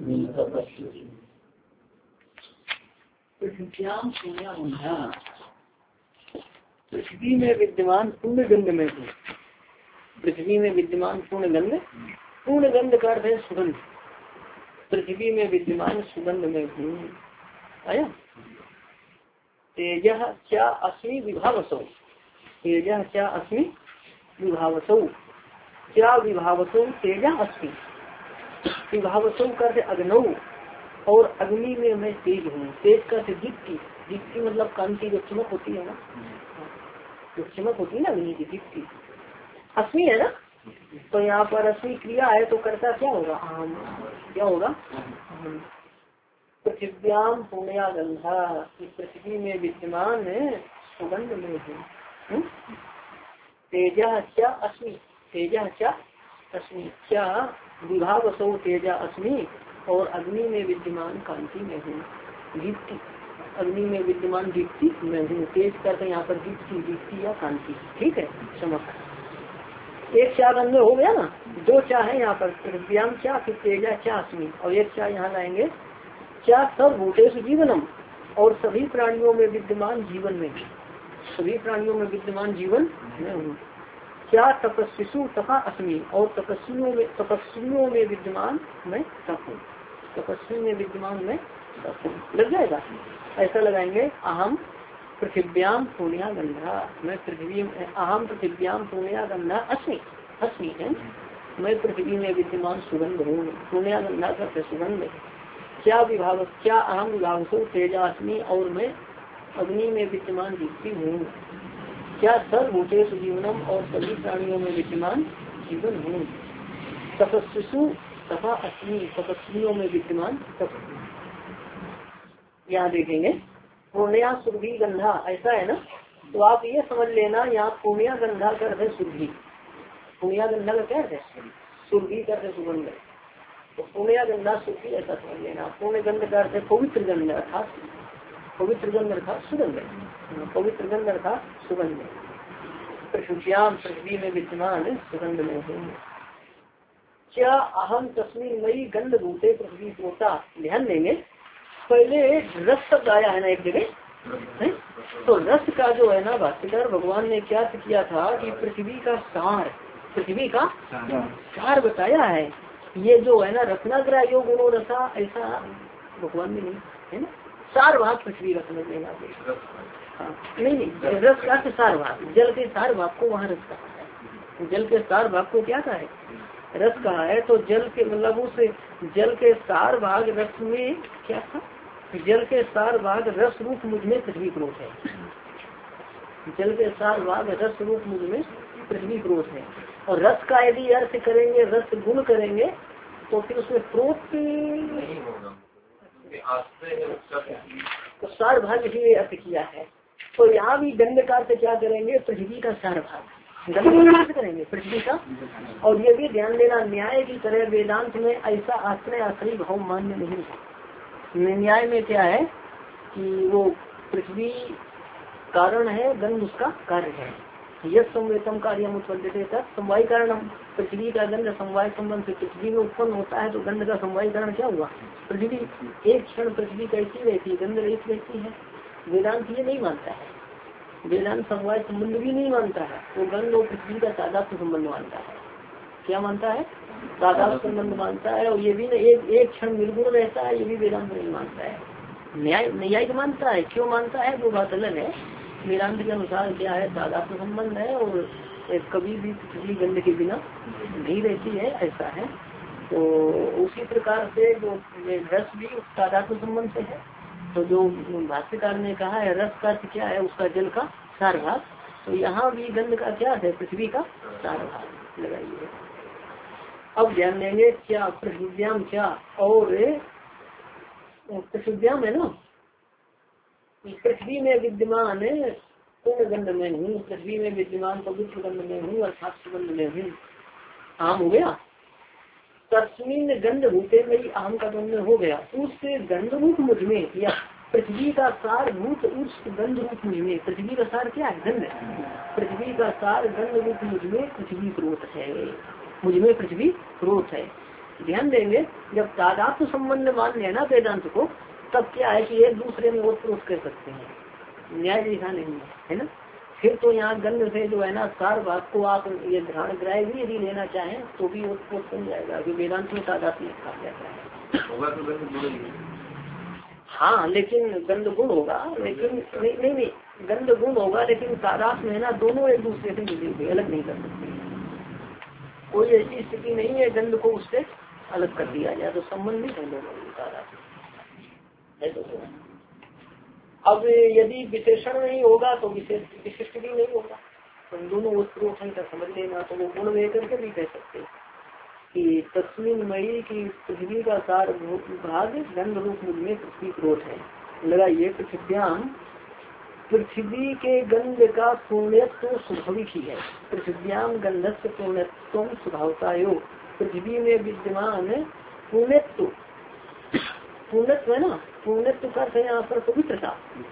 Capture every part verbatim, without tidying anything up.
पृथ्व्याम पुण्या पृथ्वी में विद्यमान पूर्ण गंध में हूँ। पृथ्वी में विद्यमान पूर्ण गंध, पूर्ण गंध का अर्थ है सुगंध। पृथ्वी में विद्यमान सुगंध में हूँ। आया तेजः क्या अस्मि विभावसौ, तेजः क्या अस्मि विभावसौ, क्या विभावसौ तेजः अस्मि। विभावसौ का अग्नौ, और अग्नि में मैं तेज हूँ। तेज का दीप्ति, दीप्ति मतलब कांति जो चमक होती है ना, जो चमक होती है ना अग्नि की दीप्ति, अस्मि है ना। तो यहाँ पर अस्मि क्रिया है तो करता क्या होगा, अहम। क्या होगा, पृथ्व्याम पुण्या गंधा, पृथ्वी में विद्यमान सुगंध में हूँ। तेजा क्या अस्मि, तेजा क्या अस्मि, क्या विभावसौ तेजा अस्मि, और अग्नि में विद्यमान कांति में हूँ। दीप्ति, अग्नि में विद्यमान दीप्ति में हूँ। तेज करते यहाँ पर दीप्ति, दीप्ति या कांति, ठीक है, चमक। एक चार रंग हो गया ना, दो चाह है यहाँ पर, पृथ्व्याम क्या, फिर तेजा क्या अस्मि, और एक चाह यहाँ लाएंगे क्या सब भूतेषु जीवनम, और सभी प्राणियों में विद्यमान जीवन में, सभी प्राणियों में विद्यमान जीवन में हूँ। क्या तपस्विषु तथा अस्मि, और तपस्वियों में, तपस्वियों में विद्यमान मैं तप हूँ। तपस्वी में विद्यमान मैं तप हूँ, लग जाएगा। ऐसा लगाएंगे अहम पृथिव्याम पुण्या गंधा, मैं पृथ्वी में, अहम पृथिव्याम पुण्या गंधा अस्मि, अस्मि है मैं पृथ्वी में विद्यमान सुगंध हूँ। पुण्या गंधा का सुगंध। क्या विभाग, क्या अहम विभाग से तेजा अस्मि, और मैं अग्नि में विद्यमान दीप्ति हूँ। क्या सर्वभूतेषु जीवनम, और सभी प्राणियों में विद्यमान जीवन हूँ। तपस्विषु तथा अस्मि, तपस्वियों में विद्यमान तप। यहाँ देखेंगे पुण्या सुरभि गंधा, ऐसा है ना। तो आप ये समझ लेना, यहाँ पुण्या गंधा कर है सुरभि। पुण्या गंधा का क्या है, सुरभि कर है सुगंध। तो पुण्या गंधा सुरभि ऐसा समझ लेना। पुण्य गंध का अर्थ है पवित्र गंध, अर्थात पवित्र गंध अर्थात सुगंध, पवित्र गंध अर्थात सुगंध। पृथ्व्याम पृथ्वी में विद्यमान सुगंध में हूँ। क्या अहम तस्मीन मई गंध भूते पृथ्वी होता। ध्यान देंगे, पहले रस शब्द आया है ना एक जगह, तो रस का जो है ना भाष्यकार भगवान ने क्या किया था कि पृथ्वी का सार, पृथ्वी का सार बताया है। ये जो है ना रत्नाग्रह योग गुणो रसा, ऐसा भगवान ने नहीं है ना। सार भाग पृथ्वी का समझ लेना। हाँ नहीं नहीं, रस का सार भाग, जल के सार भाग को वहाँ रस कहा है। जल के सार भाग को क्या कहा है, रस कहा है। तो जल के मतलब उस जल के सार भाग रस में क्या था, जल के सार भाग रस रूप मुझ में पृथ्वी क्रोध है। जल के सार भाग रस रूप मुझ में पृथ्वी क्रोध है। और रस का यदि अर्थ करेंगे, रस गुण करेंगे, तो फिर उसमें क्रोध नहीं होगा। तो सार भाग इसलिए अर्थ किया है। तो यहाँ भी गंध का अर्थ क्या करेंगे, पृथ्वी का सार भाग गंध का अर्थ करेंगे पृथ्वी का। और ये भी ध्यान देना, न्याय की तरह वेदांत में ऐसा आश्रय आश्रय भाव मान्य नहीं है। न्याय में क्या है कि वो पृथ्वी कारण है, गंध उसका कार्य है। यह संवेतम कार्य उत्पन्न तक समवाय कारण, पृथ्वी का गंध समवाय संबंध से पृथ्वी में उत्पन्न होता है। तो गंध का समवाय कारण क्या हुआ, पृथ्वी। एक क्षण पृथ्वी कैसी रहती है, गंध रहित रहती है। वेदांत ये नहीं मानता है, वेदांत समवाय संबंध भी नहीं मानता है। वो गंध और पृथ्वी का तादात्म्य संबंध मानता है। क्या मानता है, तादात्म्य संबंध मानता है। और ये भी एक एक क्षण निर्गुण रहता है, ये भी वेदांत नहीं मानता है। न्याय न्यायिक मानता है। क्यों मानता है वो बात अलग है। वेदांत के अनुसार क्या है, तादात्म्य संबंध है, और कभी भी पृथ्वी गंध के बिना नहीं रहती है, ऐसा है। तो उसी प्रकार से जो रस भी तादात्म्य संबंध से है। तो जो भाष्यकार ने कहा है रस का क्या है, उसका जल का सार भाग। तो यहाँ भी गंध का क्या है, पृथ्वी का सार भाग लगाइए। अब ध्यान देंगे क्या पृथ्व्याम, क्या और पृथ्व्याम है ना, पृथ्वी में विद्यमान पूर्ण गंध में हूँ। पृथ्वी में विद्यमान पवित्र गंध में हूँ, अर्थात सुगंध में हूँ। आम हो गया। तस्मीन गंध भूते में आम का गंध हो गया। उससे गंध रूप मुझ में, या पृथ्वी का सार भूत उस गंध रूप मुझ में। पृथ्वी का सार क्या है, गंध। पृथ्वी का सार गंध रूप मुझ में पृथ्वी क्रोध है, मुझ में पृथ्वी क्रोध है। ध्यान देंगे जब तादात्म्य संबंध मान लिया ना वेदांत को, तब क्या है कि एक दूसरे में ओतप्रोत कर सकते हैं, न्याय दिखा नहीं है, है ना। फिर तो यहाँ गंध से जो है ना सार भाग को आप ये ध्यान ग्राह्य भी यदि लेना चाहें तो भी ओतप्रोत बन जाएगा, कि वेदांत में तादात्म्य कहा जाता है। हाँ लेकिन गंध गुण होगा, लेकिन नहीं नहीं नहीं गंध गुण होगा, लेकिन तादात्म्य है ना, दोनों एक दूसरे से मिले हुए, अलग नहीं कर सकते। कोई ऐसी स्थिति नहीं है गंध को उससे अलग कर दिया जाए, तो संबंधित है दोनों तादात्म्य। तो अब यदि विशेषण नहीं होगा तो विशेष विशिष्ट भी नहीं होगा, तो दोनों उत्प्रोत का समझ लेना, तो वो गुण लेकर के भी कह सकते कि तस्मिन मई की पृथ्वी का सार भाग गंध रूप मुझ में पृथ्वी क्रोध है। लगाइए पृथ्व्याम, पृथ्वी के गंध का पूर्णत्व स्वाभाविक ही है। पृथ्व्याम गंधस्य पूर्णत्व स्वभावतायो, पृथ्वी में विद्यमान पूर्णत्व, पूर्णत्व है ना, पूर्णत्व का यहाँ पर पवित्रता।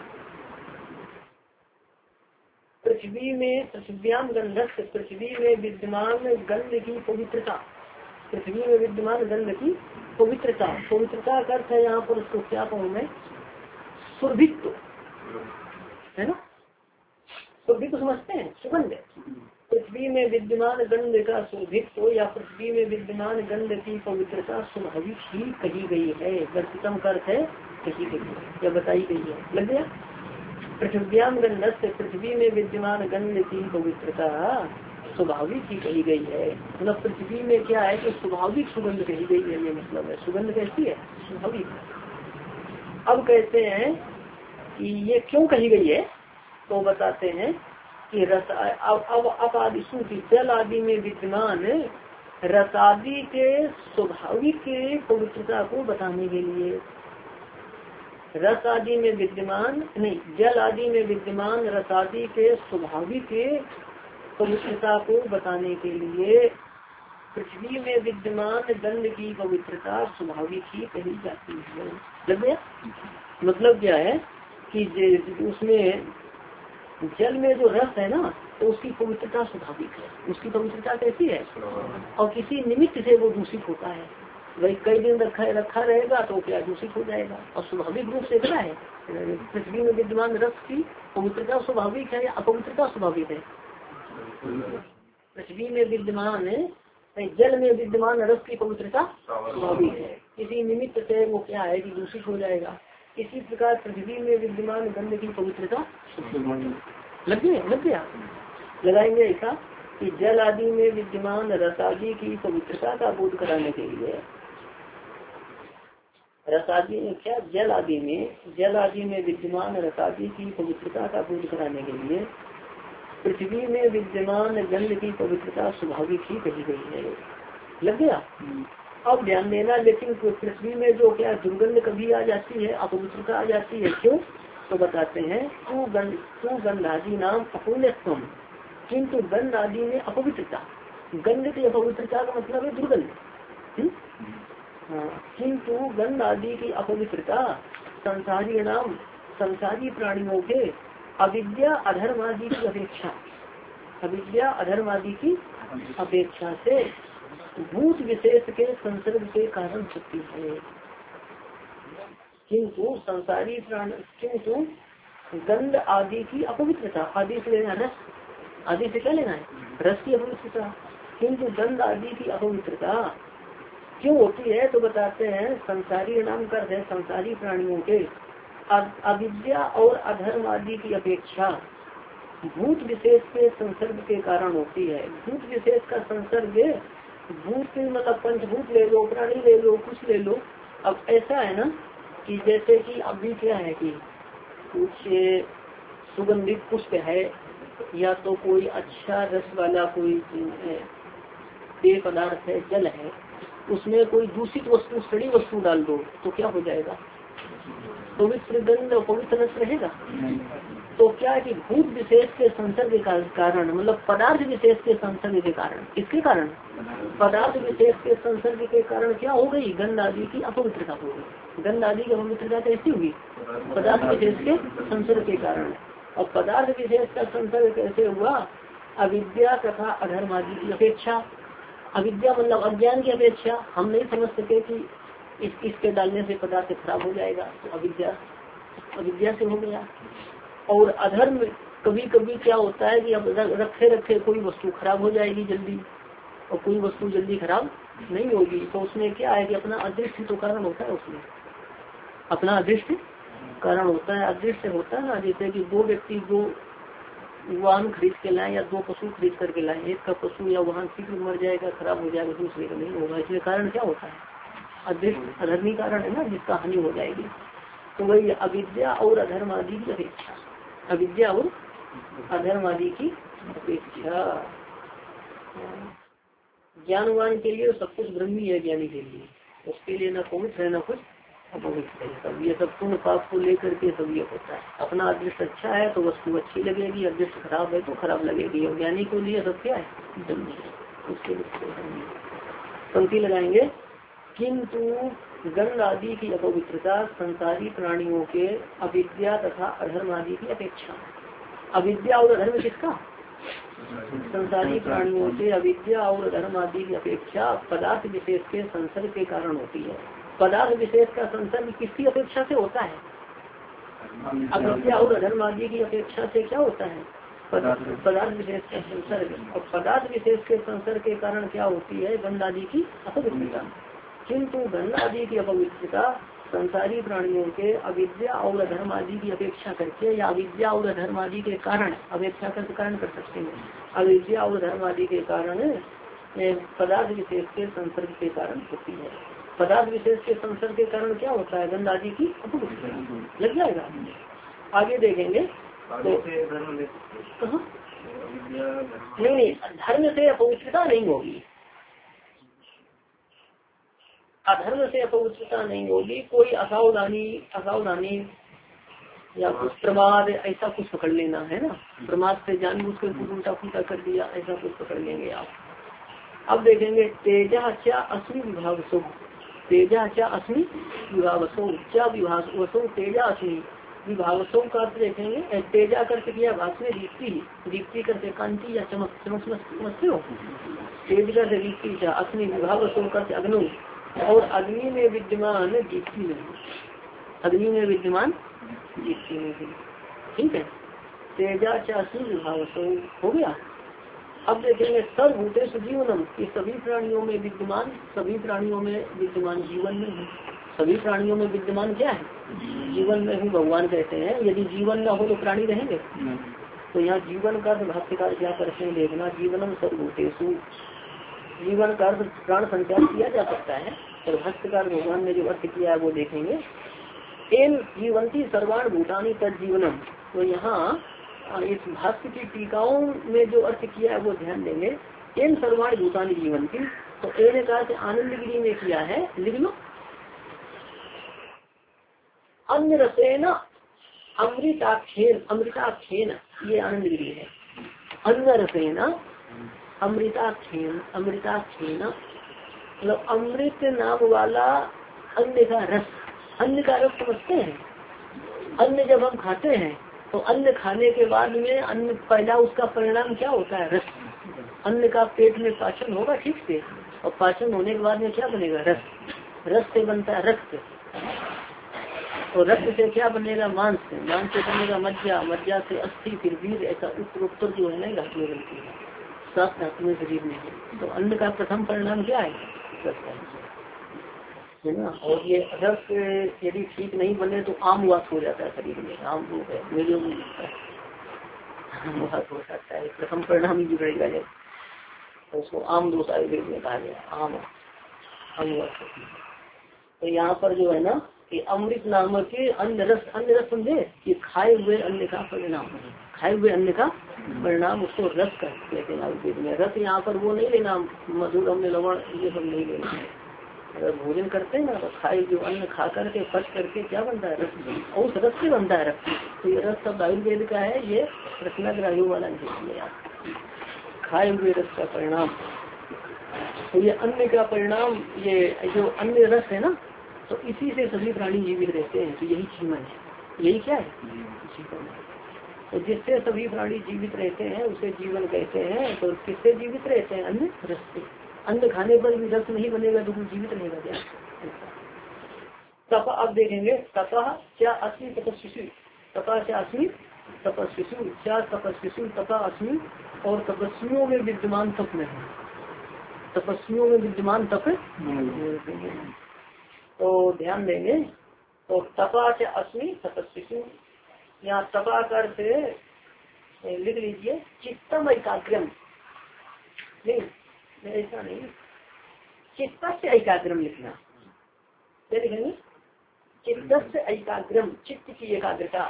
पृथ्वी में पृथ्व्याम गंधस्य, पृथ्वी में विद्यमान गंध की पवित्रता, पृथ्वी में विद्यमान गंध की पवित्रता। पवित्रता का अर्थ है यहाँ पर उसको क्या कहूँ मैं, सुरभित्व, है ना, सुरभित्व समझते हैं, सुगंध। पृथ्वी में विद्यमान गंध का सुरभित्व या पृथ्वी में विद्यमान गंध की पवित्रता स्वाभाविक ही कही गई है। वर्तितम का अर्थ है कही गई है या बताई गई है, लग गया। पृथ्व्याम गंध से, पृथ्वी में विद्यमान गंध की पवित्रता स्वाभाविक ही कही गई है। मतलब पृथ्वी में क्या है कि स्वाभाविक सुगंध कही गई है, ये मतलब है। सुगंध कैसी है, स्वाभाविक। अब कहते हैं कि ये क्यों कही गई है, तो बताते हैं कि रस अब अब अब आदिशु की जल आदि में विद्यमान रसादि के स्वाभाविक पवित्रता को बताने के लिए, रस आदि में विद्यमान नहीं जल आदि में विद्यमान रसादि के स्वाभाविक पवित्रता को बताने के लिए पृथ्वी में विद्यमान गंध की पवित्रता स्वाभाविक ही कही जाती है। लग गया। मतलब क्या है कि उसमें जल में जो रस है ना, तो उसकी पवित्रता स्वाभाविक है। उसकी पवित्रता कैसी है, और किसी निमित्त से वो दूषित होता है। वही कई दिन रखा रखा रहेगा तो क्या दूषित हो जाएगा, और स्वाभाविक रूप से क्या है, पृथ्वी में विद्यमान रस की पवित्रता स्वाभाविक है या अपवित्रता स्वाभाविक है। पृथ्वी में विद्यमान जल में विद्यमान रस की पवित्रता स्वाभाविक है, किसी निमित्त से वो क्या है कि दूषित हो जाएगा। इसी प्रकार पृथ्वी में विद्यमान गंध की पवित्रता लग गया लग गया लगाएंगे ऐसा कि जल आदि में विद्यमान रसादि की पवित्रता का बोध कराने के लिए, रसादि क्या जल आदि में जल आदि में विद्यमान रसादि की पवित्रता का बोध कराने के लिए पृथ्वी में विद्यमान गंध की पवित्रता स्वाभाविक ही कही गई है। लग गया। अब ध्यान देना, लेकिन पृथ्वी में जो क्या दुर्गंध कभी आ जाती है, अपवित्रता आ जाती है, क्यों, तो बताते हैं तू गंध तू गंधादि नाम अपूर्णत्व, किंतु गंध आदि में अपवित्रता। गंध की अपवित्रता का मतलब है दुर्गंध। हाँ, किंतु गंध आदि की अपवित्रता संसारी नाम संसारी प्राणियों के अविद्या अधर्म आदि की अपेक्षा, अविद्या अधर्म आदि की अपेक्षा से भूत विशेष के संसर्ग के कारण सकती है। किंतु संसारी प्राण किंतु गंध आदि की अपवित्रता, आदि से लेना रस, आदि से क्या लेना है, रस की अपवित्रता। किंतु गंध आदि की अपवित्रता क्यों होती है, तो बताते हैं संसारी नाम कर है संसारी प्राणियों के अविद्या और अधर्म आदि की अपेक्षा भूत विशेष के संसर्ग के कारण होती है। भूत विशेष का संसर्ग, भूत मतलब पंचभूत ले लो, प्राणी ले लो, कुछ ले लो। अब ऐसा है ना कि जैसे कि अभी क्या है कि कुछ सुगंधित पुष्प है या तो कोई अच्छा रस वाला कोई पेय पदार्थ है, जल है, उसमें कोई दूषित वस्तु सड़ी वस्तु डाल दो तो क्या हो जाएगा, पवित्र गंध और पवित्र रस रहेगा। तो क्या है कि भूत विशेष के संसर्ग के कारण, मतलब पदार्थ विशेष के संसर्ग के कारण, इसके कारण पदार्थ विशेष के संसर्ग के कारण क्या हो गई, गंध आदि की अपवित्रता हो गई। गंध आदि की अपवित्रता कैसी हुई, पदार्थ विशेष के संसर्ग के कारण। और पदार्थ विशेष का संसर्ग कैसे हुआ, अविद्या तथा अधर्म आदि की अपेक्षा। अविद्या मतलब अज्ञान की अपेक्षा हम नहीं समझ सके कि इस इसके डालने से पदार्थ खराब हो जाएगा, तो अविद्या अविद्या से हो गया। और अधर्म कभी कभी क्या होता है कि अब रखे रखे कोई वस्तु खराब हो जाएगी जल्दी, और कोई वस्तु जल्दी खराब नहीं होगी, तो उसमें क्या है कि अपना अदृष्ट तो कारण होता है, उसमें अपना अदृष्ट कारण होता है। अदृष्ट होता है ना, जैसे कि दो व्यक्ति दो वाहन खरीद के लाए या दो पशु खरीद करके लाए, एक का पशु या वाहन शीघ्र मर जाएगा, खराब हो जाएगा, दूसरे का नहीं होगा। इसमें कारण क्या होता है? अदृष्ट अधर्मी कारण है ना, जिसका हानि हो जाएगी। तो वही अविद्या और अधर्म आदि की अपेक्षा, अविद्या और अधर्म आदि की अपेक्षा। ज्ञानवान के लिए सब कुछ ब्रह्मी है, ज्ञानी के लिए उसके लिए न पवित्र है न कुछ अपवित्र है। सब ये सब पुण्य पाप को लेकर के सब ये होता है। अपना अदृष्ट अच्छा है तो वस्तु अच्छी लगेगी, अदृष्ट खराब है तो खराब लगेगी। और ज्ञानी के लिए सब क्या है? ब्रह्मी है, उसके लिए पंक्ति लगाएंगे। किंतु गंध आदि की अपवित्रता संसारी प्राणियों के अविद्या तथा अधर्म आदि की अपेक्षा। अविद्या और अधर्म किसका? संसारी प्राणियों से अविद्या और अधर्म आदि की अपेक्षा पदार्थ विशेष के संसर्ग के कारण होती है। पदार्थ विशेष का संसर्ग किसकी अपेक्षा से होता है? अविद्या और अधर्म आदि की अपेक्षा से क्या होता है? पदार्थ विशेष का संसर्ग। और पदार्थ विशेष के संसर्ग के कारण क्या होती है? गंध आदि की अपवित्रता। किंतु गंध आदि की अपवित्रता संसारी प्राणियों के अविद्या और अधर्म आदि की अपेक्षा करके, या अविद्या और अधर्म आदि के कारण, अपेक्षा करके कारण कर सकते हैं, अविद्या और धर्म आदि के कारण पदार्थ विशेष के संसर्ग के कारण होती है। पदार्थ विशेष के संसर्ग के कारण क्या होता है? गंध आदि की अपवित्रता। लग जाएगा, आगे देखेंगे। तो कहाँ नहीं नहीं धर्म से अपवित्रता नहीं होगी, अधर्म से अपवित्रता नहीं होगी। कोई असावधानी असावधानी या कुछ प्रमाद ऐसा कुछ पकड़ लेना है ना, प्रमाद से जानबूझ कर कुछ उल्टा फुल्टा कर दिया, ऐसा कुछ पकड़ लेंगे आप। अब देखेंगे तेजा क्या अस्मि विभाग सो, तेजा क्या अस्मि विभाग सो, क्या विभाग वसो तेजा अस्मि विभाग सो का अर्थ देखेंगे। तेजा करके किया भाग में दीप्ति, दीप्ति करके कांति या चमक, चमक समझते हो? तेज करके दीप्ति, अस्मि विभाग सो करके अग्नि, और अग्नि में विद्यमान दीप्ति नहीं, अग्नि में विद्यमान दीप्ति नहीं। ठीक है, तेजा चासी विभाग हो गया। अब देखेंगे सर्वभूतेष जीवनम, कि सभी प्राणियों में विद्यमान, सभी प्राणियों में विद्यमान जीवन में है। सभी प्राणियों में विद्यमान क्या है? जीवन में ही भगवान कहते हैं। यदि जीवन न हो तो प्राणी रहेंगे? तो यहाँ जीवन का भाष्यकार क्या करते हैं देखना। जीवनम सर्वभूतेषु, जीवन का अर्थ प्राण संचार किया जा सकता है, और भाष्यकार भगवान ने जो अर्थ किया है वो देखेंगे। एन जीवंती सर्वाण भूतानी तद जीवनम, तो यहाँ इस भाष्य की टीकाओं में जो अर्थ किया है वो ध्यान देंगे। एन सर्वाण भूतानी जीवंती, तो एन का अर्थ आनंदगिरी में किया है, लिख लो। अन्य रसेन अमृताख्येन, अमृताख्येन ये आनंदगिरी है। अन्य रसेन अमृताख्येन, अमृताख्येन मतलब अमृत नाम वाला अन्न का रस। अन्न का रस समझते हैं? अन्न जब हम खाते हैं तो अन्न खाने के बाद में अन्न पहला उसका परिणाम क्या होता है? रस। अन्न का पेट में पाचन होगा ठीक से, और पाचन होने के बाद में क्या बनेगा? रस। रस से बनता है रक्त, और रक्त से क्या बनेगा? मांस। मांस से बनेगा मज्जा, मज्जा से अस्थि, फिर वीर, ऐसा उत्तर जो है ना धातु में बनती है, सात धातु में शरीर में है। तो अन्न का प्रथम परिणाम क्या है? रस है ना। और ये रस यदि ठीक नहीं बने तो आम वास हो जाता है शरीर में, आम वो है मेरे वास हो सकता है, प्रथम परिणाम ही बिगड़ेगा जब, तो उसको आम दोष आयुर्वेद में कहा गया, आम आम वास। तो यहाँ पर जो है ना कि अमृत नामक के अन्न रस, अन्न रस समझे कि खाए हुए अन्न का परिणाम, खाए हुए अन्न का परिणाम उसको रस कहते हैं आयुर्वेद में। रस यहाँ पर वो नहीं लेना मधुर अम्ल लवण ये सब नहीं लेना है। अगर भोजन करते हैं ना तो खाए जो अन्न खा करके पच करके क्या बनता है? रस, और उस रस से बनता है रस। तो ये रस सब आयुर्वेद का है, ये रत्नाग्राहियों वाला नहीं है। खाए हुए रस का परिणाम, तो ये अन्न का परिणाम, ये जो अन्न रस है ना, तो इसी से सभी प्राणी जीवित रहते हैं। तो यही जीवन है, यही क्या है? जीवन है। तो जिससे सभी प्राणी जीवित रहते हैं उसे जीवन कहते हैं। तो किससे जीवित रहते हैं? अन्न रस से। अन्न खाने पर भी रक्त नहीं बनेगा तो कुछ जीवित रहेगा क्या? तपा अब देखेंगे तपा क्या अस्मी तपस्वी, तपा क्या अस्मी तपस्वी, क्या तपस्वी तपा अस्मी, और तपस्वियों में विद्यमान तप में है, तपस्वियों में विद्यमान तप। तो ध्यान देंगे तो तपा क्या अस्मी तपस्वी, यहाँ तपा कर से लिख लीजिए चित्तम एकाग्रम, नहीं ऐसा नहीं, चित्त से एकाग्रम लिखना, क्या लिखेंगे? चित्त से एकाग्रम, चित्त की एकाग्रता।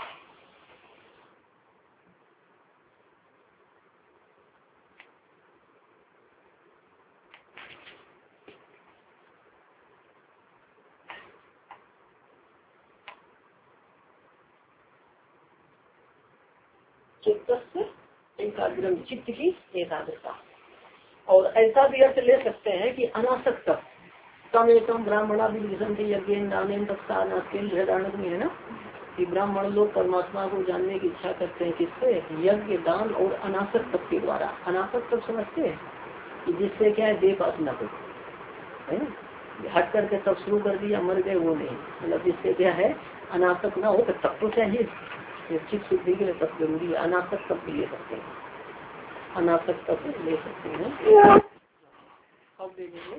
चित्त से एकाग्रम, चित्त की एकाग्रता। और ऐसा भी अर्थ ले सकते हैं कि अनासक्त तम एकम ब्राह्मणा भी यज्ञ नामेन तत्सारणक में है ना, कि ब्राह्मण लोग परमात्मा को जानने की इच्छा करते हैं किससे? यज्ञ दान और अनासक्त तप के द्वारा। अनासक्त तप समझते हैं कि जिससे क्या है देह वासना को है ना, हट करके तब शुरू कर दिया मर गए वो नहीं, मतलब जिससे क्या है अनासक्त ना हो, तब तो चाहिए चित्त शुद्धि के लिए तब जरूरी है। अनासक्त तप भी ले सकते हैं, अनासक्त तप ले सकते हैं। अब देखेंगे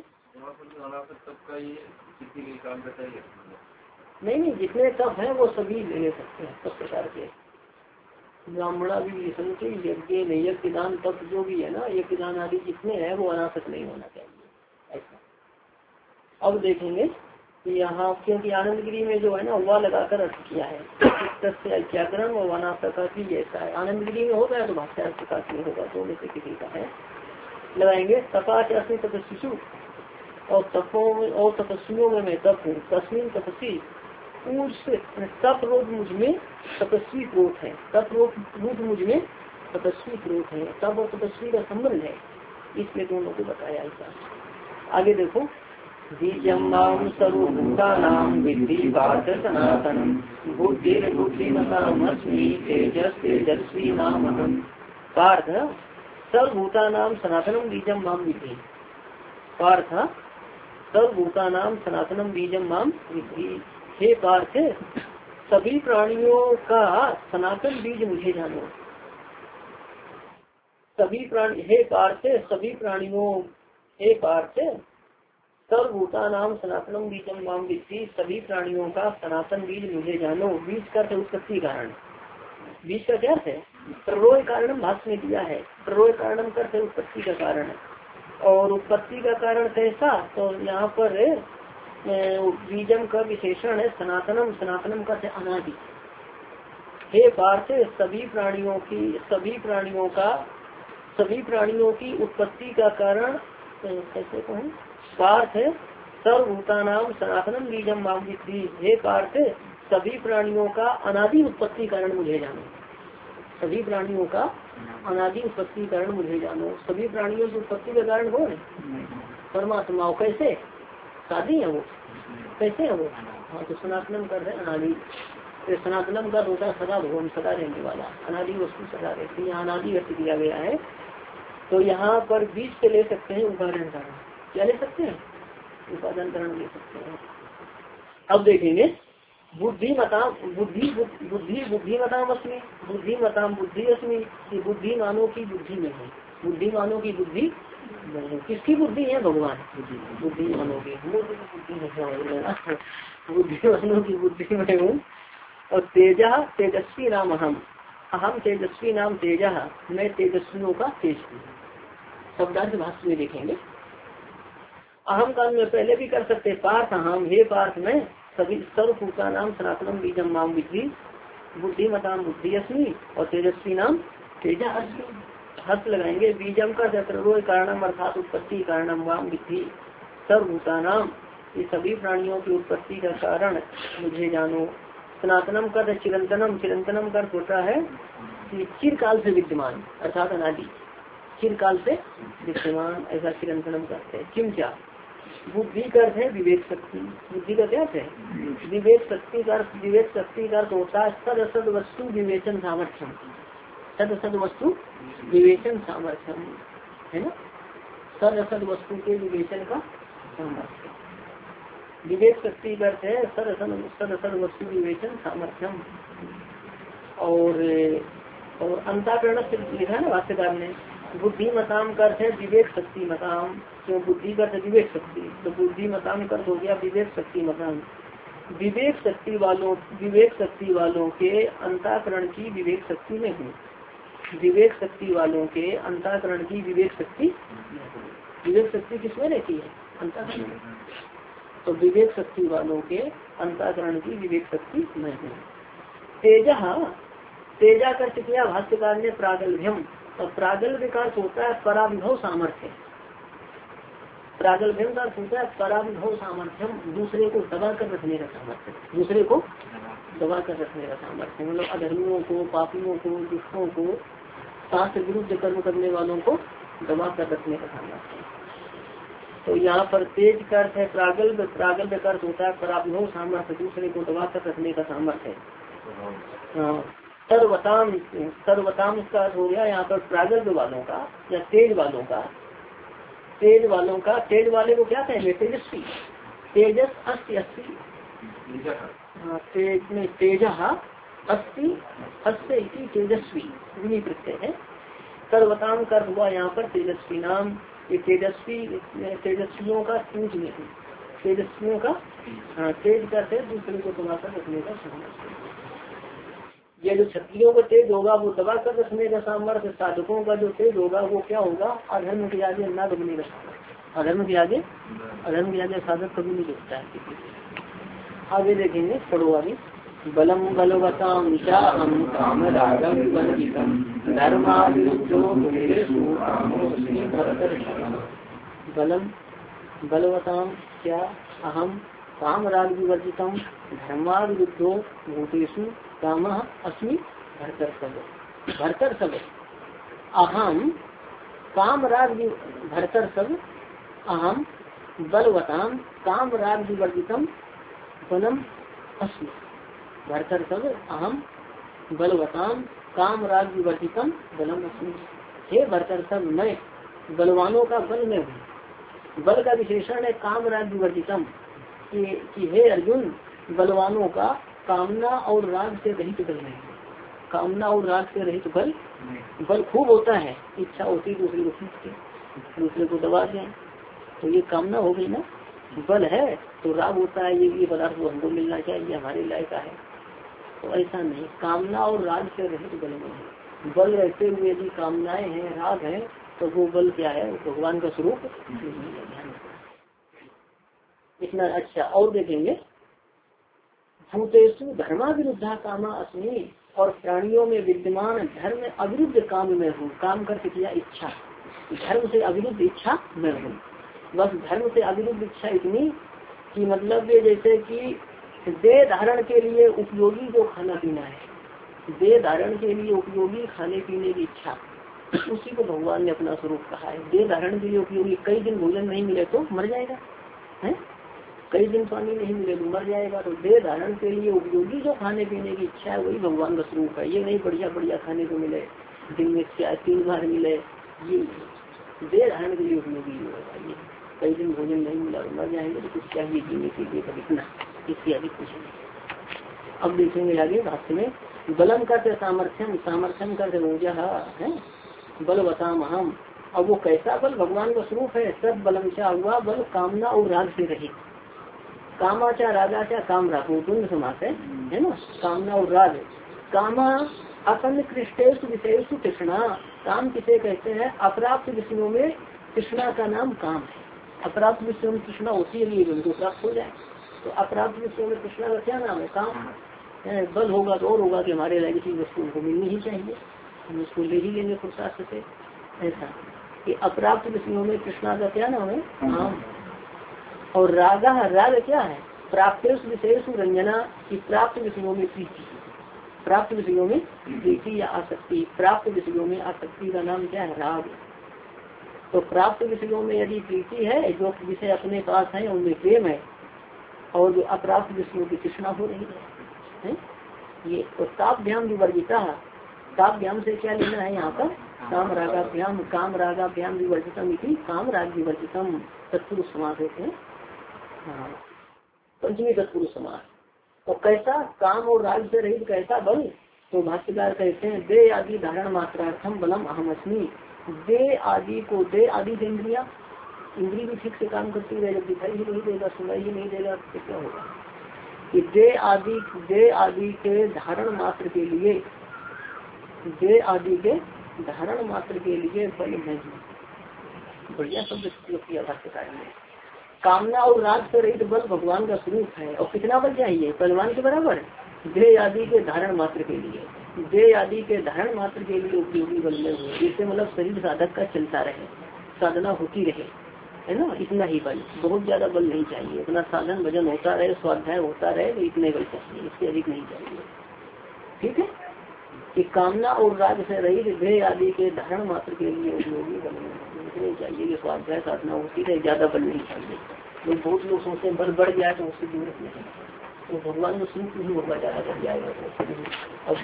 नहीं नहीं जितने तप है वो सभी ले सकते हैं सब प्रकार के। ब्राह्मणा भी समझे यज्ञ यज्ञ दान तप जो भी है ना, यज्ञ दान आदि जितने हैं वो अनासक्त नहीं होना चाहिए ऐसा। अब देखेंगे यहाँ क्योंकि आनंदगिरी में जो है ना वह लगाकर अर्थ किया है त्याग्रम और अनासक भी ऐसा है। आनंदगिरी में होगा तो भाषा प्रकाश में होगा, दो में से किसी का है लगाएंगे। तपा असमी तपस्विशु, और तपों में और तपस्वियों में मैं तप हूँ। तस्मिन तपस्वी तप रोध मुझ में तपस्वी क्रोध है, तप रोध मुझ में तपस्वी क्रोध है, तप और तपस्वी का संबंध है, इसलिए दोनों को बताया ऐसा। आगे देखो बीजम्माम सर्वभूतानां विद्धि पार्थ सनातनम बुद्धिर बुद्धिमतामस्मि तेजस तेजस्वी नामहम्। पार्थ सर्वभूतानां सनातनम बीजम माम विद्धि, पार्थ सर्वभूतानां सनातनम बीजम माम विद्धि, हे पार्थ सभी प्राणियों का सनातन बीज मुझे जानो। सभी प्राणी हे पार्थ सभी प्राणियों हे पार्थ सर्वभूतानां सनातनम बीजम माम विद्धि, सभी प्राणियों का सनातन बीज मुझे जानो। बीज का उत्पत्ति कारण, बीज का क्या है? प्ररोय कारणम भाष्य में दिया है, प्ररोय कारणम करते उत्पत्ति का कारण है। और उत्पत्ति का कारण कैसा? तो यहाँ पर बीजम का विशेषण है सनातनम, सनातनम का अनादि। हे पार्थ सभी प्राणियों की सभी प्राणियों का सभी प्राणियों की उत्पत्ति का कारण कैसे कहूँ? पार्थ सर्वभूतानां सनातनम बीजम माम विद्धि, हे पार्थ सभी प्राणियों का अनादि उत्पत्ति कारण मुझे जानो। सभी प्राणियों का अनादि उत्पत्ति कारण मुझे जानो। सभी प्राणियों की उत्पत्ति का कारण कौन है? परमात्मा। कैसे? शादी है वो, कैसे है वो? हाँ तो सनातनम कर रहे अनादि, सनातनम का होता सदा भगवान सदा रहने वाला, अनादि वस्तु सदा रहती है, अनादि व्यक्त किया गया है। तो यहाँ पर बीज से ले सकते हैं उदाहरण कारण, क्या ले सकते हैं? उपादान कारण ले सकते हैं। अब देखेंगे बुद्धि मताम बुद्धि बुद्धि बुद्धि मताम अस्मी, बुद्धि मताम बुद्धि अस्मी, बुद्धि मानव की बुद्धि में है, बुद्धि मानव की बुद्धि किसकी बुद्धि है? भगवान बुद्धि मानव की बुद्धि बुद्धि मानव की बुद्धि में हूँ। और तेजा तेजस्वी नाम अहम, अहम तेजस्वी नाम तेजा, मैं तेजस्वियों का तेज हूँ। शब्दार्थ भाष्य में देखेंगे। अहम काल में पहले भी कर सकते पार्थ अहम, हे पार्थ में सभी सर्वभूता नाम सनातनम बीजम माम विद्धि, बुद्धिमताम बुद्धि अस्मि और तेजस्वी नाम तेजा अस्मि। हस्त लगाएंगे बीजम का प्ररोय कारणम अर्थात उत्पत्ति कारणम माम विद्धि, सर्वभूता नाम ये सभी प्राणियों की उत्पत्ति का कारण मुझे जानो। सनातनम का चिरंतनम, चिरंतनम का होता है चिरकाल से विद्यमान अर्थात अनादि, चिरकाल से विद्यमान ऐसा चिरंतनम करते हैं। किम क्या? बुद्धि का अर्थ है विवेक शक्ति, बुद्धि का क्या है? विवेक शक्ति का विवेक शक्ति का होता है सद असद वस्तु विवेचन सामर्थ्यम, सद असद वस्तु विवेचन सामर्थ्यम है ना। सद असद वस्तु के विवेचन का सामर्थ्य। विवेक शक्ति करते हैं सद असद सद असद वस्तु विवेचन सामर्थ्यम। और और अंतःकरण से लिखा है ना भाष्यकार ने, बुद्धिमताम कर है विवेक शक्ति मताम, क्यों बुद्धि कर विवेक शक्ति, तो बुद्धिमताम कर हो गया विवेक शक्ति मताम। विवेक शक्ति वालों विवेक शक्ति वालों के अंतःकरण की विवेक शक्ति में हूँ। विवेक शक्ति वालों के अंतःकरण की विवेक शक्ति, विवेक शक्ति किसमें रहती है? अंतःकरण में। तो विवेक शक्ति वालों के अंतःकरण की विवेक शक्ति में हूँ। तेजा तेजा कर किया भाष्यकार ने प्रागल्भ्यम, और प्रागल्भ का अर्थ होता है पराविभव सामर्थ्य। प्रागल्भ्यम का अर्थ होता है पराविभव सामर्थ्यम, दूसरे को दबा कर रखने का सामर्थ्य, दूसरे को दबा कर रखने का सामर्थ्य, मतलब अधर्मियों को, पापियों को, दुष्टों को, शास्त्र विरुद्ध कर्म करने वालों को दबा कर रखने का सामर्थ्य। तो यहाँ पर तेज का अर्थ है प्रागल्भ, प्रागल्भ का अर्थ होता है पराविभव सामर्थ्य, दूसरे को दबा कर रखने का सामर्थ्य। हाँ, सर्वताम सर्वताम इसका अर्थ हो गया यहाँ पर प्रागल्भ वालों का या तेज वालों का। तेज वालों का, तेज वाले को क्या कहेंगे? तेजस्वी। तेजस अस्ति अस्ति, तेज में तेज अस्ति अस्ति तेजस्वी विनी प्रत्यय है। सर्वताम कर हुआ यहाँ पर तेजस्वी नाम, ये तेजस्वी तेजस्वियों का पूज में है, तेजस्वियों का। हाँ, तेज करते दूसरे को दबा कर रखने का सामर्थ्य। ये जो क्षत्रियों का तेज होगा वो दबा कर रखने का सामर्थ्य, साधकों का जो तेज होगा वो क्या होगा? अधर्म के आगे न दबने का सामर्थ्य। अधर्म के आगे अधर्म के आगे साधक कभी नहीं दिखता है किसी से। आगे देखेंगे, पढ़ो आगे। बलम बलवताम चाहम काम रागम बलहितम धर्माविरुद्धो गुणेषु कामोऽस्मि भरतर्षभ। बलम बलवताम क्या अहम काम राग विवर्जितम धर्माविरुद्धो भूतेषु काम अस्मि भरतर्षभ। भरतर्षभ अहम काम राग भरतर्षभ अहम बलवताम काम राग विवर्जितम बलम अस्मि भरतर्षभ अहम बलवताम काम राग विवर्जितम बलम अस्मि। हे भरतर्षभ मैं बलवानों का बल में हूँ। बल का विशेषण है काम राग विवर्जितम, कि, कि हे अर्जुन बलवानों का कामना और राग से रहित बल नहीं। कामना और राग से रहित बल, बल खूब होता है, इच्छा होती दूसरे को खींचते, दूसरे को दबा दें, तो ये कामना हो गई ना। बल है तो राग होता है, ये ये पदार्थ को हमको मिलना चाहिए, हमारे लायक है। तो ऐसा नहीं, कामना और राग से रहित बल में है। बल रहते हुए यदि कामनाएं हैं, राग है, तो वो बल क्या है? भगवान का स्वरूप। इतना अच्छा। और देखेंगे, भूतेषु धर्मा विरुद्धा कामा अस्मि, और प्राणियों में विद्यमान धर्म अविरुद्ध काम में हूँ। काम करके किया इच्छा, धर्म से अविरुद्ध इच्छा में हूँ। बस धर्म से अविरुद्ध इच्छा इतनी कि मतलब ये जैसे कि देह धारण के लिए उपयोगी जो खाना पीना है, देह धारण के लिए उपयोगी खाने पीने की इच्छा, उसी को भगवान ने अपना स्वरूप कहा है। देह धारण के लिए उपयोगी, कई दिन भोजन नहीं मिले तो मर जाएगा है, कई दिन पानी नहीं मिले तो मर जाएगा। तो देह धारण के लिए उपयोगी जो खाने पीने की इच्छा है वही भगवान का स्वरूप है। ये नहीं बढ़िया बढ़िया खाने को मिले, दिन में चाहे तीन बार मिले, ये देह धारण के लिए उपयोगी होगा। ये कई दिन भोजन नहीं मिला तो मर जाएंगे, तो कुछ चाहिए जीने के लिए तब इतना, इससे अधिक कुछ नहीं। अब देखेंगे आगे भाष्य में, बलम करते सामर्थ्यम, सामर्थ्यम करते ऊर्जा है, बलवताम हम। अब वो कैसा बल? भगवान का स्वरूप है। सब बलम क्या हुआ? बल कामना और राग से रहित। कामाचा रागाचा काम राग दोनों समास है, है ना। कामना और राग, कामा अपन कृष्टेषु विषयेषु तृष्णा, काम किसे कहते हैं? अप्राप्त विषयों में तृष्णा का नाम काम है। अप्राप्त विषयों में तृष्णा होती है लिए जो प्राप्त हो जाए, तो अप्राप्त विषयों में तृष्णा का क्या नाम है? काम। बल होगा तो और होगा कि हमारे लायक किसी वस्तु को मिलनी ही चाहिए, हम उसको ले ही लेंगे पुरुषार्थ से। ऐसा कि अप्राप्त विषयों में तृष्णा का क्या नाम है? काम। और रागा, राग क्या है? प्राप्त विषयेषु रंजना, की प्राप्त विषयों में प्रीति, प्राप्त विषयों में प्रीति या आसक्ति। प्राप्त विषयों में आसक्ति का नाम क्या है? राग। तो प्राप्त विषयों में यदि प्रीति है, जो विषय अपने पास है उनमें प्रेम है, और जो अप्राप्त विषयों की तृष्णा हो रही है, है? ये तो ताप ध्यान विवर्जिता, ताप ध्यान से क्या लेना है यहाँ पर? काम रागाभ्याम काम रागाभ्याम विवर्जितम इति काम राग विवर्जितम तत्पुरुष समास होते हैं। हाँ, पंचमी तत्पुरुष समास। तो कैसा काम और राग से रहित कैसा बल, तो भाष्यकार कहते हैं दे आदि धारण मात्रार्थम बलम अहम अस्मि। दे आदि को, दे आदि से इंद्रिया इंद्री भी ठीक से काम करती रहे, जब दिखाई ही नहीं देगा सुनाई ही नहीं देगा तो क्या होगा। कि दे आदि दे आदि के धारण मात्र के लिए, दे आदि के धारण मात्र के लिए बल नहीं। बढ़िया शब्द प्रयोग किया भाष्यकार ने। कामना और राग से रहित बल भगवान का स्वरूप है। और कितना बल चाहिए, पहलवान के बराबर। दे आदि के धारण मात्र के लिए, दे आदि के धारण मात्र के लिए उपयोगी बल में हुए, जिससे मतलब शरीर साधक का चलता रहे, साधना होती रहे, है ना। इतना ही बल, बहुत ज्यादा बल नहीं चाहिए। इतना साधन भजन होता रहे, स्वाध्याय होता रहे, तो इतने बल चाहिए, इससे अधिक नहीं चाहिए। ठीक है, कि कामना और राग से रहित दे आदि के धारण मात्र के लिए उपयोगी बल नहीं चाहिए। कि स्वाध्याय साधना होती रहे, ज्यादा बल नहीं चाहिए। लोग बहुत लोग सोचते हैं बल बढ़ जाए तो उसकी जरूरत नहीं, तो भगवान को शुरू नहीं होगा, ज्यादा बढ़ जाएगा तो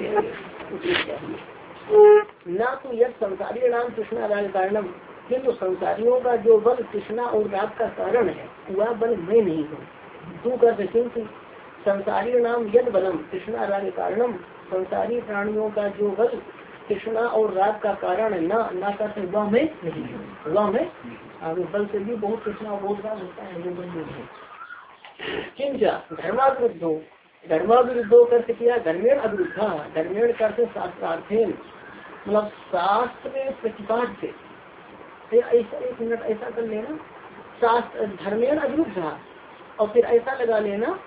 चाहिए ना। तो यह संसारी नाम कृष्णा राग कारणम, किंतु संसारियों का जो बल कृष्णा और राग का कारण है वह बल मैं नहीं हूँ। तू कर किंतु संसारी नाम यद बलम कृष्णा राग कारणम, संसारी प्राणियों का जो बल कृष्णा और राग का कारण है ना, ना करते वह में नहीं है, वह में आगे बल से भी बहुत कृष्णा और बहुत राग होता है, वो बल नहीं है। किंचा धर्माविरुद्धो, धर्माविरुद्धो करते किया धर्मेण अविरुद्धा, धर्मेण करते शास्त्रार्थेन, मतलब शास्त्र प्रतिपाद्य से, ऐसा एक मिनट ऐसा कर लेना, शास्त्र धर्मेण अविरुद्धा, और फिर ऐसा लगा लेना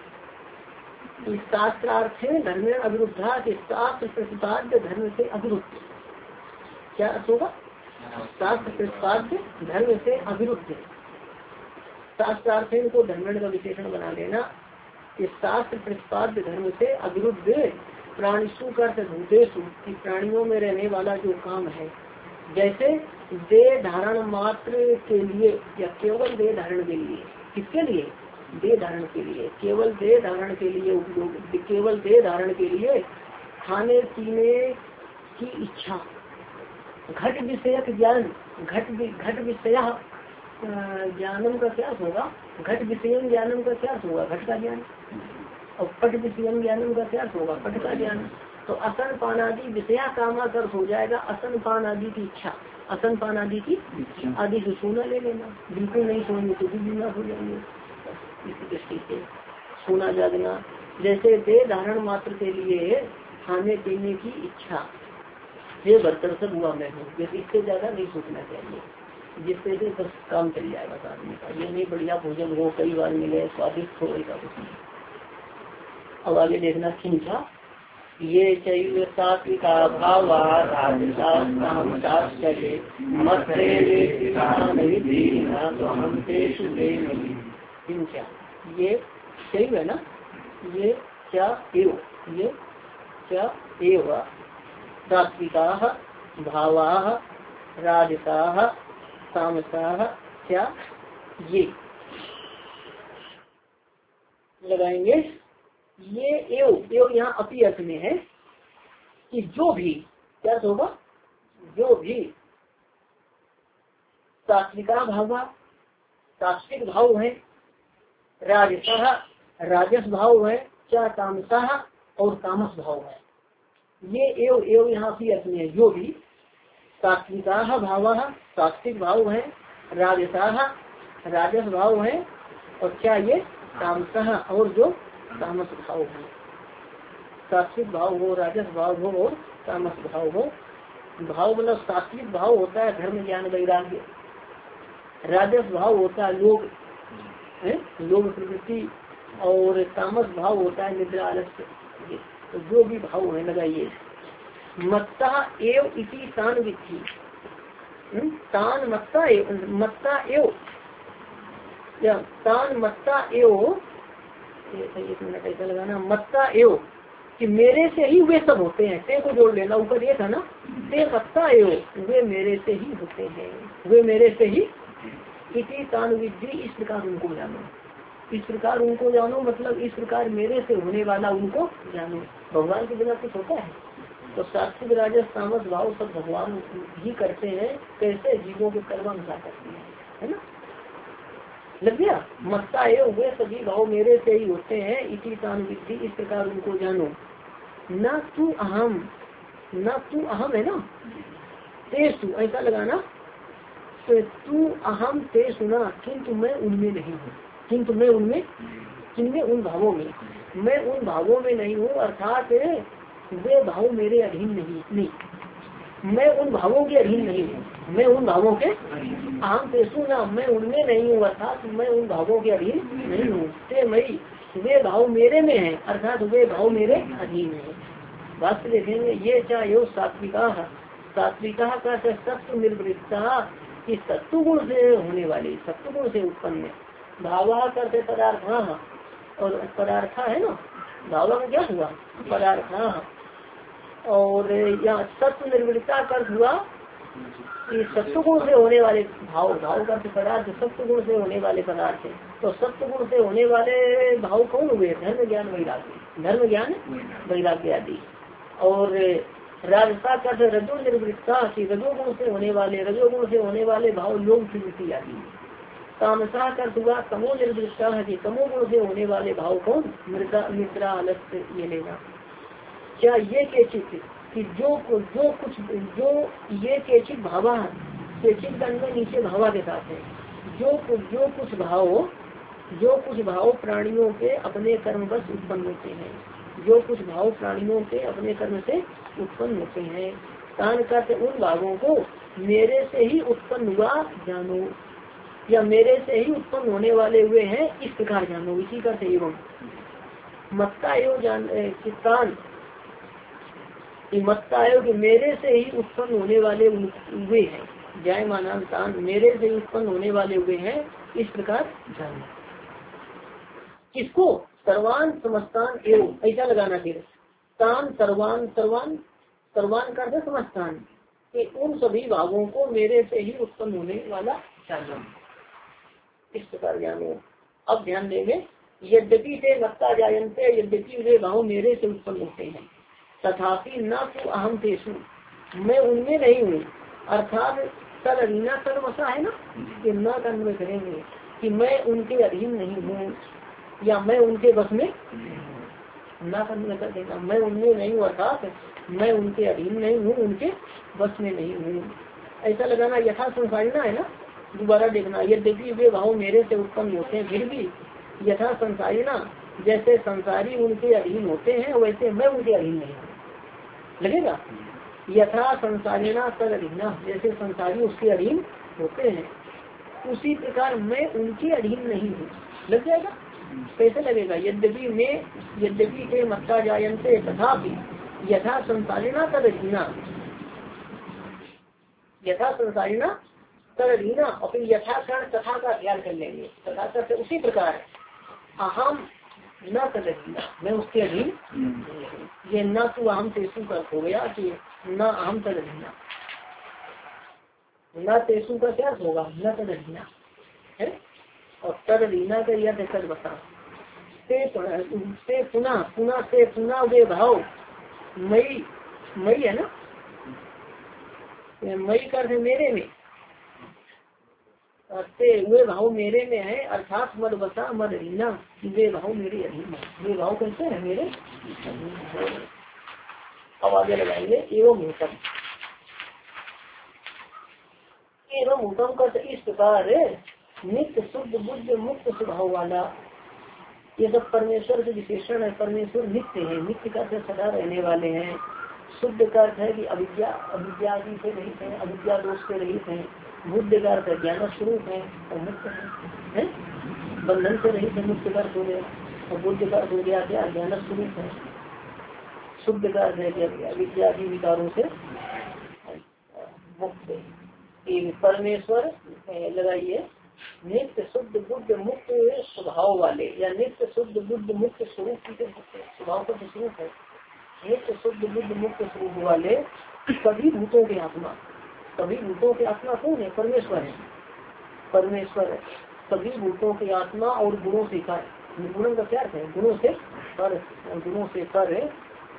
शास्त्रार्थ है धर्मेण अविरुद्धा, के शास्त्र प्रतिपाद्य धर्म से अविरुद्ध। क्या अर्थ होगा, शास्त्र प्रतिपाद्य धर्म से अविरुद्ध। शास्त्रार्थ को धर्मेण का विशेषण बना लेना, कि शास्त्र प्रतिपाद्य धर्म से अविरुद्ध प्राणिशु का भूतेषु, की प्राणियों में रहने वाला जो काम है, जैसे देह धारण मात्र के लिए या केवल देह धारण के लिए, किसके लिए, देह धारण के लिए, केवल देह धारण के लिए उपयोग, केवल देह धारण के लिए खाने पीने की इच्छा, घट विषयक ज्ञान, घट घट विषय ज्ञानम का क्या होगा, घट विषय ज्ञानम का क्या होगा, घट का ज्ञान, और पट विषय ज्ञानम का क्या होगा, पट का ज्ञान। तो असन पान आदि विषया कामा कर हो जाएगा असन पान आदि की इच्छा, असन पान आदि की आदि से सोना ले लेना, बिल्कुल नहीं सोएंगे तो भी बीमार हो जाएंगे। इसी दृष्टि से सोना जागना, जैसे देह धारण मात्र के लिए खाने पीने की इच्छा, ये बर्तर सब हुआ मैं हूँ, जैसे इससे ज्यादा नहीं सोचना चाहिए, जिससे से बस काम चल जाएगा आदमी का। ये नहीं बढ़िया भोजन हो, कई बार मिले, स्वादिष्ट हो, ऐसा कुछ नहीं। अब आगे देखना खिंचा, ये चाहिए सात्विका भाव ये सही है ना, ये क्या एव, ये क्या एव सात्विका भावा राजसा तामसा क्या, ये लगाएंगे। ये एव एव यहाँ अपी अर्थ में है कि जो भी, क्या होगा, जो भी सात्विका भावा, सात्विक भाव है, राजसा राजस भाव है, क्या तामसा और तामस भाव है। ये एव एव यहाँ अपी अर्थ में है, जो भी सात्विका भाव, सात्विक भाव है, राजसा राजस भाव है, और क्या ये तामसा और जो तामस भाव हो, सात्विक भाव हो, राजस भाव हो और तामस भाव हो। भाव मतलब सात्विक भाव होता है धर्म ज्ञान वैराग्य, राजस भाव होता है लोभ, लोभ प्रवृत्ति, और तामस भाव होता है निद्रा आलस्य। तो जो भी भाव है लगाइए। मत्ता एव इति तान विद्धि, तान मत्ता एव, मत्ता एव या तान मत्ता एव, एक मिनट ऐसा लगाना, मत्ता एव कि मेरे से ही वे सब होते हैं, ते को जोड़ लेना, ऊपर ये था ना, ते मत्ता एव वे मेरे से ही होते हैं, वे मेरे से ही, इति तान विद्धि इस प्रकार उनको जानो, इस प्रकार उनको जानो मतलब इस प्रकार मेरे से होने वाला उनको जानो। भगवान के बिना कुछ होता है, तो सात्विक राजस तामस भाव सब भगवान ही करते हैं। कैसे? जीवों के कर्म अनुसार करते हैं, है ना। लग गया। मत्ता एवं वे सभी भाव मेरे से ही होते हैं। इसी तान विधि, इस प्रकार उनको जानो। न तू अहम, न तू अहम है ना, तेसु ऐसा लगाना। तो तू अहम ते सुना, किंतु मैं उनमें नहीं हूँ। किंतु मैं उनमें, किनमें? उन भावों में। मैं उन भावों में नहीं हूँ, अर्थात वे भाव मेरे अधीन नहीं नहीं मैं उन भावों के अधीन नहीं हूँ। मैं उन भावों के अहम ते सुना, मैं उनमें नहीं हूँ, अर्थात मैं उन भावों के अधीन नहीं हूँ। ते मई, वे भाव मेरे में है, अर्थात वे भाव मेरे अधीन है। बात देखेंगे। ये चाहे सात्विका, सात्विका का सत्व निर्वृत्ता, कि सत्व गुण से होने वाली, सत्व गुण से उत्पन्न। भावा करते पदार्थ, और पदार्थ है ना, भावा में क्या हुआ? पदार्थ। और यहाँ सत्व निर्वृत्ता का हुआ कि सत्व गुण से होने वाले भाव, भाव का पदार्थ सत्व गुण से होने वाले पदार्थ है। तो सत्व गुण से होने वाले भाव कौन हुए? धर्म ज्ञान वैराग्य, धर्म ज्ञान वैराग्य आदि। और राजसा का रजो निर्वृत्ता, की रजोगुण से होने वाले, रजोगुण से होने वाले भाव लोग प्रवृत्ति आदि। तामसा का हुआ तमो निर्वृत्ता है, कि तमो गुण से होने वाले भाव कौन? मृदा, निद्रा, आलस्य, ये लेना। क्या ये केचित, कि जो जो कुछ जो ये केचित भावा, केचित में नीचे भावा के साथ है। जो जो कुछ भाव, जो कुछ भाव प्राणियों के अपने कर्म बस उत्पन्न होते हैं। जो कुछ भाव प्राणियों के अपने कर्म से उत्पन्न होते हैं। तान करते उन भावों को मेरे से ही उत्पन्न हुआ जानो, या मेरे से ही उत्पन्न होने वाले हुए हैं, इस प्रकार जानो। इसी का से एवं मत्ता एवं जान चित्तान, मत्ता एवं कि मेरे से ही उत्पन्न होने वाले हुए हैं। जय मानान तान, मेरे से ही उत्पन्न होने वाले हुए हैं, इस प्रकार जानो। किसको? सर्वान समस्तान एवं, ऐसा लगाना। फिर तान सर्वान, सर्वान सर्वान का समस्तान, कि उन सभी भावों को मेरे से ही उत्पन्न होने वाला जानो, इस प्रकार जानो। अब ध्यान देंगे। यद्यपि से मत्ता जायन्ते, यद्यपि वे भाव मेरे से उत्पन्न होते हैं, तथापि न तो अहम तेसु, मैं उनमें नहीं हूँ। अर्थात सर अधीना सर्वसा है ना, कि न कर्म करेंगे कि मैं उनके अधीन नहीं हूँ, या मैं उनके बस में ना कर्म कर देना। मैं उनमें नहीं हूँ, अर्थात मैं उनके अधीन नहीं हूँ, उनके बस में नहीं हूँ, ऐसा लगाना। यथा संसारिणा है ना, दोबारा देखना। यद्यपि वे भाव मेरे से उत्पन्न होते हैं, फिर भी यथा संसारिणा, जैसे संसारी उनके अधीन होते हैं, वैसे मैं उनके अधीन नहीं हूँ। लगेगा। यथा संसारिणा तद अधीना, जैसे संसारी उसके अधीन होते हैं, उसी प्रकार मैं उनके अधीन नहीं हूँ। लग जाएगा। कैसे लगेगा? यद्यपि में, यद्यपि के मत्ता जायन्ते, तथापि यथा संसारिणा तद अधीना, यथा संसारिणा तद अधीना। और फिर यथाकरण तथा का ध्यान कर लेंगे। तथा करते उसी प्रकार अहम न तद अधीना, मैं उसके अधीन। ये न तो अहम तेसु का हो गया, कि न अहम तद अधीना। न तेसु का क्या होगा? न तद अधीना है। और तद अधीना का यह तद बता से पुनः, पुनः से पुनः वे भाव मई, मई है ना, मई कर मेरे में, से वे भाव मेरे में है, अर्थात मद बसा मद अधीना, वे भाव मेरे अधीन है। वे भाव कैसे है? मेरे अधीन। अब आगे लगाएंगे। एवं उत्तम, एवं उत्तम का इस प्रकार नित्य शुद्ध बुद्ध मुक्त स्वभाव वाला, ये सब परमेश्वर के विशेषण है। परमेश्वर नित्य है, नित्य का सदा रहने वाले हैं। शुद्ध का अर्थ है कि अविद्या, अविद्या से रहित है, अविद्या दोष से रहित है। बुद्ध का अर्थ है ज्ञान स्वरूप है और मुक्त है, बंधन से रहित है, मुक्त का अर्थ हो गया। और बुद्ध का अर्थ हो गया क्या? ज्ञान स्वरूप है। शुद्ध का अर्थ है कि अविद्या की विकारों से मुक्त। परमेश्वर लगाइए नित्य शुद्ध बुद्ध मुक्त स्वभाव वाले, या नित्य शुद्ध बुद्ध मुक्त स्वरूप, स्वभाव का स्वरूप है। नित्य शुद्ध बुद्ध मुक्त स्वरूप वाले सभी भूतों के आत्मा, सभी भूतों के आत्मा कौन है? परमेश्वर है। परमेश्वर है सभी भूतों के आत्मा और गुणों से कर, गुणों का क्या है? गुणों से कर, गुणों से कर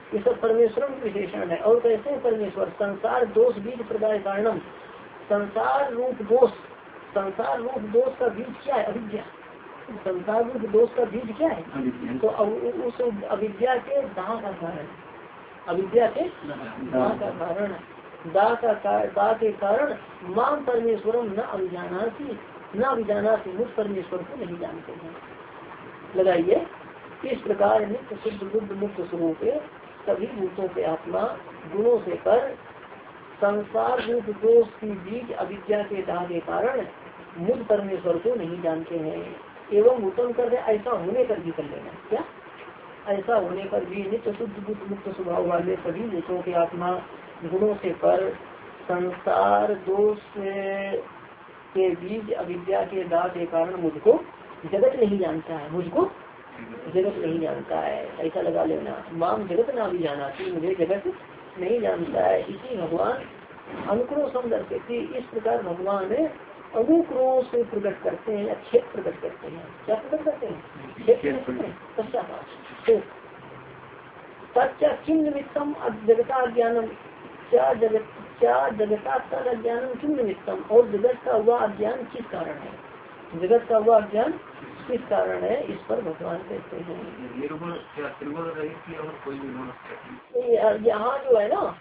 ये सब परमेश्वर विशेषण है। और कैसे परमेश्वर संसार दोष बीज प्रदाय कारणम, संसार रूप दोष, संसार रूप दोष का बीज क्या है? अविद्या। संसार रूप दोष का बीज क्या है? तो उस अविद्या के दाह का कारण, अविद्या के दाह का कारण, दाह का दाह के कारण माम परमेश्वरम न अभिजानाति, न अभिजानाति, मुझ परमेश्वर को नहीं जानते हैं। लगाइए, इस प्रकार नित्य शुद्ध बुद्ध मुक्त स्वरूप सभी भूतों के आत्मा गुणों से कर संसार रूप दोष की बीज अविद्या के दाह के कारण मुझ परमेश्वर को नहीं जानते हैं। एवं उत्तम कर ऐसा होने पर भी कर लेना, क्या ऐसा होने पर भी नित्य शुद्ध बुद्ध मुक्त स्वभाव वाले सभी भूतों के आत्मा गुणों से पर संसार दोष के बीज अविद्या के दाह के कारण मुझको जगत नहीं जानता है, मुझको जगत नहीं जानता है, ऐसा लगा लेना। माम जगत ना भी जाना थी, मुझे जगत नहीं जानता है। इसी भगवान अनुक्रोश दर्शे, इस प्रकार भगवान अनुक्रोश से प्रकट करते हैं, क्षेत्र प्रकट करते हैं। क्या प्रकट करते हैं? क्षेत्र। तच्चा किम निमित्तम जगता ज्ञानम, क्या जगत क्या जगता तद अज्ञानम किम निमित्तम, और जगत का हुआ अज्ञान किस कारण है? जगत का हुआ अज्ञान किस कारण है? इस पर भगवान कहते हैं यहाँ जो है ना,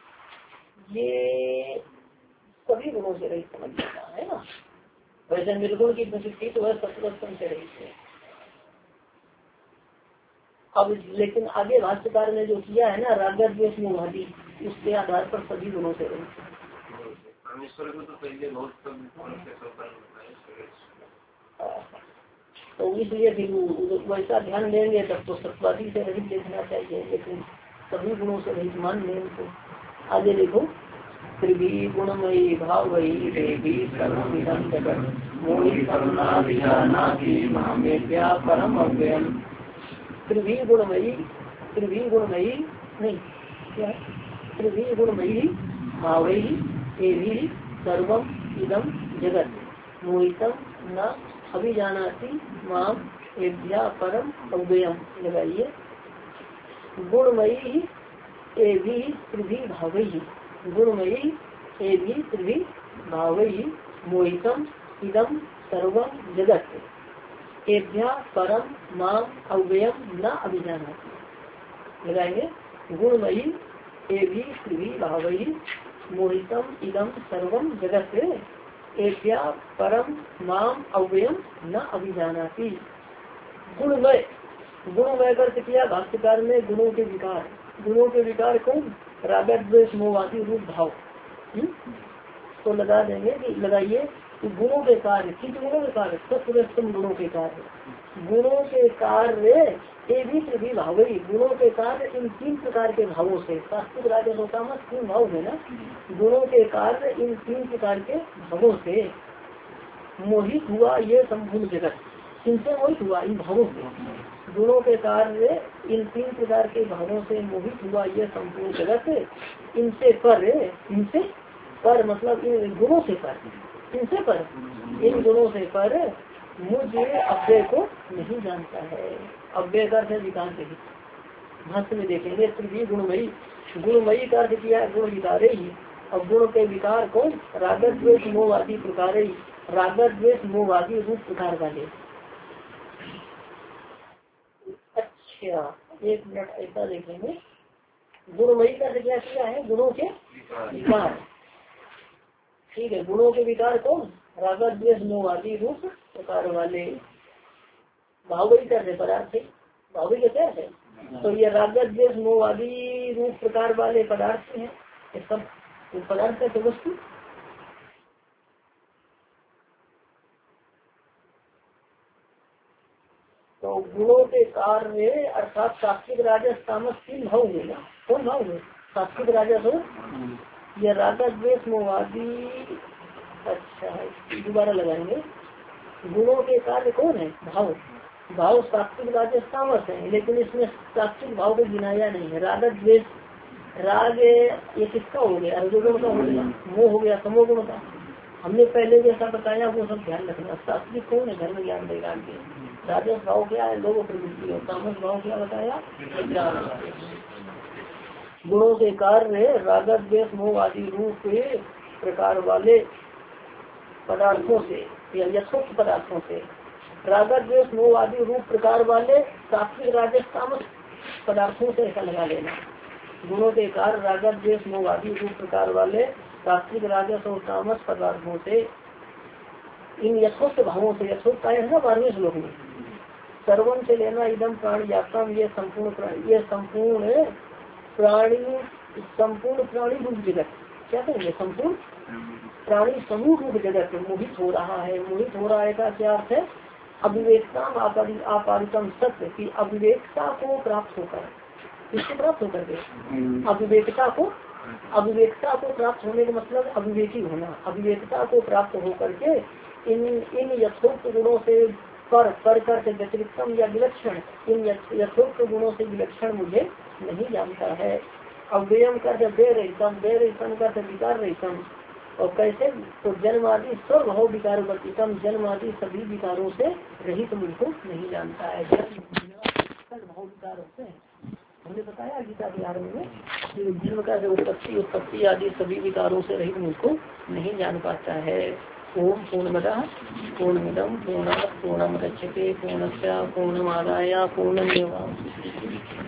ये सभी गुणों से रहित समझ जाता है ना। वैसे निर्गुण की प्रसिद्धि तो वह सत्वस्तम से रहित है। अब लेकिन आगे भाष्यकार ने जो किया है ना, राग द्वेष मोहादि, उसके आधार पर सभी गुणों से रहित है। तो इसलिए फिर वैसा ध्यान देंगे तब तो सत्वादी से रहित देखना चाहिए, लेकिन सभी गुणों से रहित मान लें उनको। आगे देखो, त्रिभी गुणमयी भावयी देवी सर्वमिदं जगत् मोहि सर्वनाभिजानाति मामेत्या परम अव्ययम्। त्रिभी गुणमयी, त्रिभी गुणमयी नहीं क्या, त्रिभी गुणमयी भावयी देवी सर्वम इदं जगत् मोहितम न अभिजानाति माम एभ्या परम अव्ययम्। लगाइए, गुणमयी एवी त्रिभी भावयी, गुणमयी एवी त्रिभी भावयी मोहितम इदम सर्वम जगत एभ्या परम माम अव्ययम न अभिजानाति। लगाएंगे, गुणमयी एवी त्रिभी भावयी मोहितम इदम सर्वम जगत एभ्या परम माम अव्ययम न अभिजानाति। गुणमय, गुणमय का अर्थ किया भाष्यकार में गुणों के विकार। गुणों के विकार कौन? राग द्वेष मोहादि रूप भाव। तो लगा देंगे कि लगाइए गुणों के कार्य, किस गुणों के कार्य? सत्वस्तम गुणों के कार्य। गुणों के कार्य भी त्रिभी भाव, गुणों के कार्य इन तीन प्रकार के भावों से, सात्विक राजस और तामस तीन भाव है ना, गुणों के कार्य इन तीन प्रकार के भावों से मोहित हुआ ये संपूर्ण जगत। किनसे मोहित हुआ? इन भावों से। गुणों के कार्य इन तीन प्रकार के भावों से मोहित हुआ ये संपूर्ण जगत, इनसे पर, इनसे पर मतलब इन गुणों से पर, इनसे पर, इन गुणों से पर मुझे अव्यय को नहीं जानता है। अव्यय का अर्थ विकार से भाष्य में देखेंगे, त्रिभी गुणमयी, गुणमयी का अर्थ किया गुण विकारे ही। अब गुण के विकार कौन? राग द्वेष मोह आदि प्रकार, राग द्वेष मोह आदि रूप प्रकार वाले। अच्छा एक मिनट ऐसा देखेंगे, गुणमयी का क्या किया है? गुणों के विकार। ठीक है, गुणों के विकार कौन? राग द्वेष मोह आदि रूप प्रकार वाले। भावई करते पदार्थ, भावई का क्या है? तो ये राग द्वेष मोह आदि रूप प्रकार वाले पदार्थ हैं, ये सब पदार्थ है। तो वस्तु तो गुणों के कार्य अर्थात सात्विक राजस तामस तीन भाव हुए ना। कौन भाव है? सात्विक राजस हो या राग द्वेष मोह आदि। अच्छा दोबारा लगाएंगे, गुणों के कार्य कौन है? भाव। भाव सात्विक राजस तामस है, लेकिन इसमें सात्विक भाव को गिनाया नहीं है। राग द्वेष, राग ये किसका हो गया? रजोगुण का हो गया, मोह हो गया तमोगुण का। हमने पहले जैसा बताया वो सब ध्यान रखना। सात्विक कौन है? धर्म ज्ञान वैराग्य। राजस भाव क्या है, लोभ प्रवृत्ति, और तामस भाव क्या बताया, गुणों के कार्य राग द्वेष मोह आदि रूप प्रकार वाले पदार्थों से या यथोक्त पदार्थों से, राग द्वेष मोह आदि रूप प्रकार वाले सात्विक राजस तामस पदार्थों से ऐसा लगा लेना। गुणों के कार्य राग द्वेष मोह आदि रूप प्रकार वाले सात्विक राजस और तामस पदार्थों से, इन यथोक्त भावों से, यथोक्त आए है ना बारहवें श्लोक में, सर्वम से लेना इदम प्राण जातम, ये संपूर्ण ये संपूर्ण प्राणी संपूर्ण प्राणी रूप जगत, क्या कहेंगे, संपूर्ण प्राणी समूह रूप जगत मोहित हो रहा है। मोहित हो रहा है का क्या अर्थ है, अविवेकता आपादितम सत्य की अविवेकता को प्राप्त होकर, किसको प्राप्त होकर के, अविवेकता को, अविवेकता को प्राप्त होने का मतलब अविवेकी होना, अविवेकता को प्राप्त होकर के इन इन यथोक्त गुणों से पर कर कर व्यतिरिक्तम या विलक्षण, इन यथोक्त गुणों से विलक्षण मुझे नहीं जानता है। अव्ययम कर बे रहितम, बे रहितम कर विकार रहितम, और कैसे, तो जन्म आदि सब भाव विकार वर्तितम, जन्म आदि सभी विकारों से रहित मुझको नहीं जानता है। जन्म भाव विकार होते हैं, हमने बताया गीता के आरंभ में, जन्म का उत्पत्ति उत्पत्ति आदि सभी विकारों से रहित मुझको नहीं जान पाता है। ओम पूर्णमदः पूर्णमिदं पूर्णात् पूर्णमुदच्यते पूर्णस्य पूर्णमादाय पूर्णमेवावशिष्यते।